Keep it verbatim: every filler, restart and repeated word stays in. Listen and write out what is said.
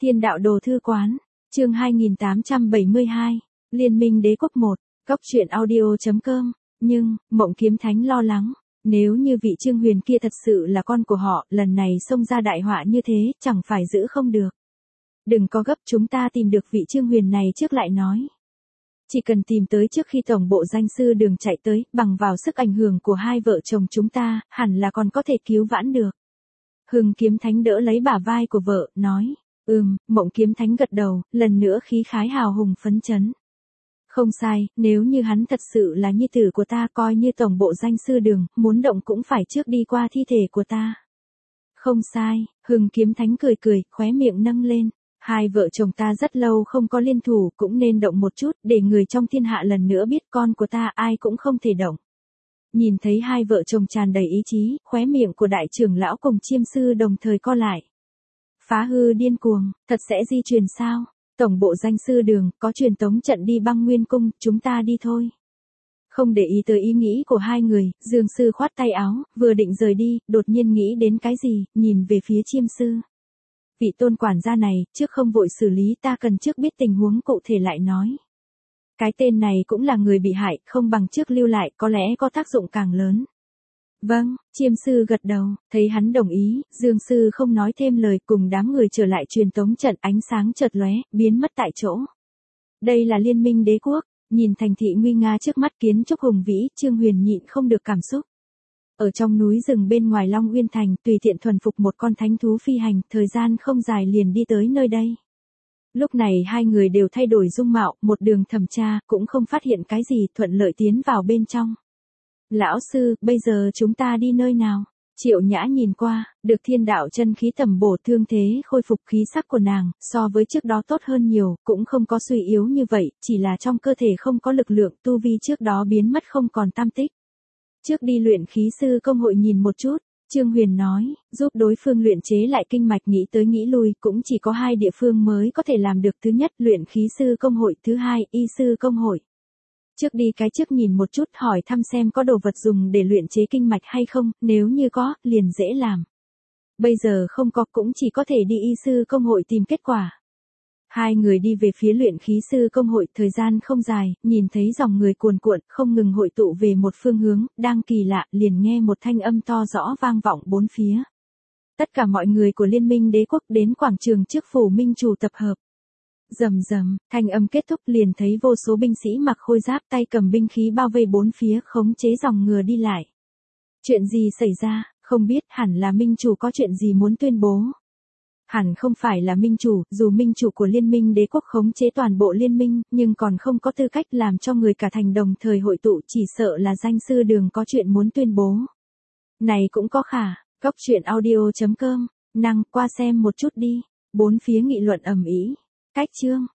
Thiên đạo đồ thư quán, chương hai nghìn tám trăm bảy mươi hai, Liên minh đế quốc một, Cốc truyện audio.com, nhưng, Mộng Kiếm Thánh lo lắng, nếu như vị Trương Huyền kia thật sự là con của họ, lần này xông ra đại họa như thế, chẳng phải giữ không được. Đừng có gấp, chúng ta tìm được vị Trương Huyền này trước lại nói. Chỉ cần tìm tới trước khi tổng bộ danh sư đường chạy tới, bằng vào sức ảnh hưởng của hai vợ chồng chúng ta, hẳn là còn có thể cứu vãn được. Hưng Kiếm Thánh đỡ lấy bả vai của vợ, nói, ừm, Mộng Kiếm Thánh gật đầu, lần nữa khí khái hào hùng phấn chấn. Không sai, nếu như hắn thật sự là nhi tử của ta, coi như tổng bộ danh sư đường, muốn động cũng phải trước đi qua thi thể của ta. Không sai, Hưng Kiếm Thánh cười cười, khóe miệng nâng lên. Hai vợ chồng ta rất lâu không có liên thủ, cũng nên động một chút, để người trong thiên hạ lần nữa biết con của ta ai cũng không thể động. Nhìn thấy hai vợ chồng tràn đầy ý chí, khóe miệng của đại trưởng lão cùng chiêm sư đồng thời co lại. Phá hư điên cuồng, thật sẽ di truyền sao? Tổng bộ danh sư đường, có truyền tống trận đi băng nguyên cung, chúng ta đi thôi. Không để ý tới ý nghĩ của hai người, Dương sư khoát tay áo, vừa định rời đi, đột nhiên nghĩ đến cái gì, nhìn về phía chiêm sư. Vị tôn quản gia này, trước không vội xử lý, ta cần trước biết tình huống cụ thể lại nói. Cái tên này cũng là người bị hại, không bằng trước lưu lại, có lẽ có tác dụng càng lớn. Vâng, chiêm sư gật đầu, thấy hắn đồng ý, Dương sư không nói thêm lời, cùng đám người trở lại truyền tống trận, ánh sáng chợt lóe, biến mất tại chỗ. Đây là Liên minh đế quốc, nhìn thành thị nguy nga trước mắt, kiến trúc hùng vĩ, Trương Huyền nhịn không được cảm xúc. Ở trong núi rừng bên ngoài Long Uyên Thành, tùy tiện thuần phục một con thánh thú phi hành, thời gian không dài liền đi tới nơi đây. Lúc này hai người đều thay đổi dung mạo, một đường thẩm tra, cũng không phát hiện cái gì, thuận lợi tiến vào bên trong. Lão sư, bây giờ chúng ta đi nơi nào? Triệu Nhã nhìn qua, được thiên đạo chân khí tầm bổ, thương thế khôi phục, khí sắc của nàng, so với trước đó tốt hơn nhiều, cũng không có suy yếu như vậy, chỉ là trong cơ thể không có lực lượng, tu vi trước đó biến mất không còn tăm tích. Trước đi luyện khí sư công hội nhìn một chút, Trương Huyền nói, giúp đối phương luyện chế lại kinh mạch, nghĩ tới nghĩ lui, cũng chỉ có hai địa phương mới có thể làm được, thứ nhất luyện khí sư công hội, thứ hai y sư công hội. Trước đi cái trước nhìn một chút, hỏi thăm xem có đồ vật dùng để luyện chế kinh mạch hay không, nếu như có, liền dễ làm. Bây giờ không có, cũng chỉ có thể đi y sư công hội tìm kết quả. Hai người đi về phía luyện khí sư công hội, thời gian không dài, nhìn thấy dòng người cuồn cuộn, không ngừng hội tụ về một phương hướng, đang kỳ lạ, liền nghe một thanh âm to rõ vang vọng bốn phía. Tất cả mọi người của Liên minh đế quốc đến quảng trường trước phủ minh chủ tập hợp. Rầm rầm, thanh âm kết thúc, liền thấy vô số binh sĩ mặc khôi giáp, tay cầm binh khí bao vây bốn phía, khống chế dòng ngựa đi lại. Chuyện gì xảy ra, không biết, hẳn là minh chủ có chuyện gì muốn tuyên bố. Hẳn không phải là minh chủ, dù minh chủ của Liên minh đế quốc khống chế toàn bộ liên minh, nhưng còn không có tư cách làm cho người cả thành đồng thời hội tụ, chỉ sợ là danh sư đường có chuyện muốn tuyên bố. Này cũng có khả, Cốc truyện audio.com, năng, qua xem một chút đi, bốn phía nghị luận ầm ĩ. Cách chương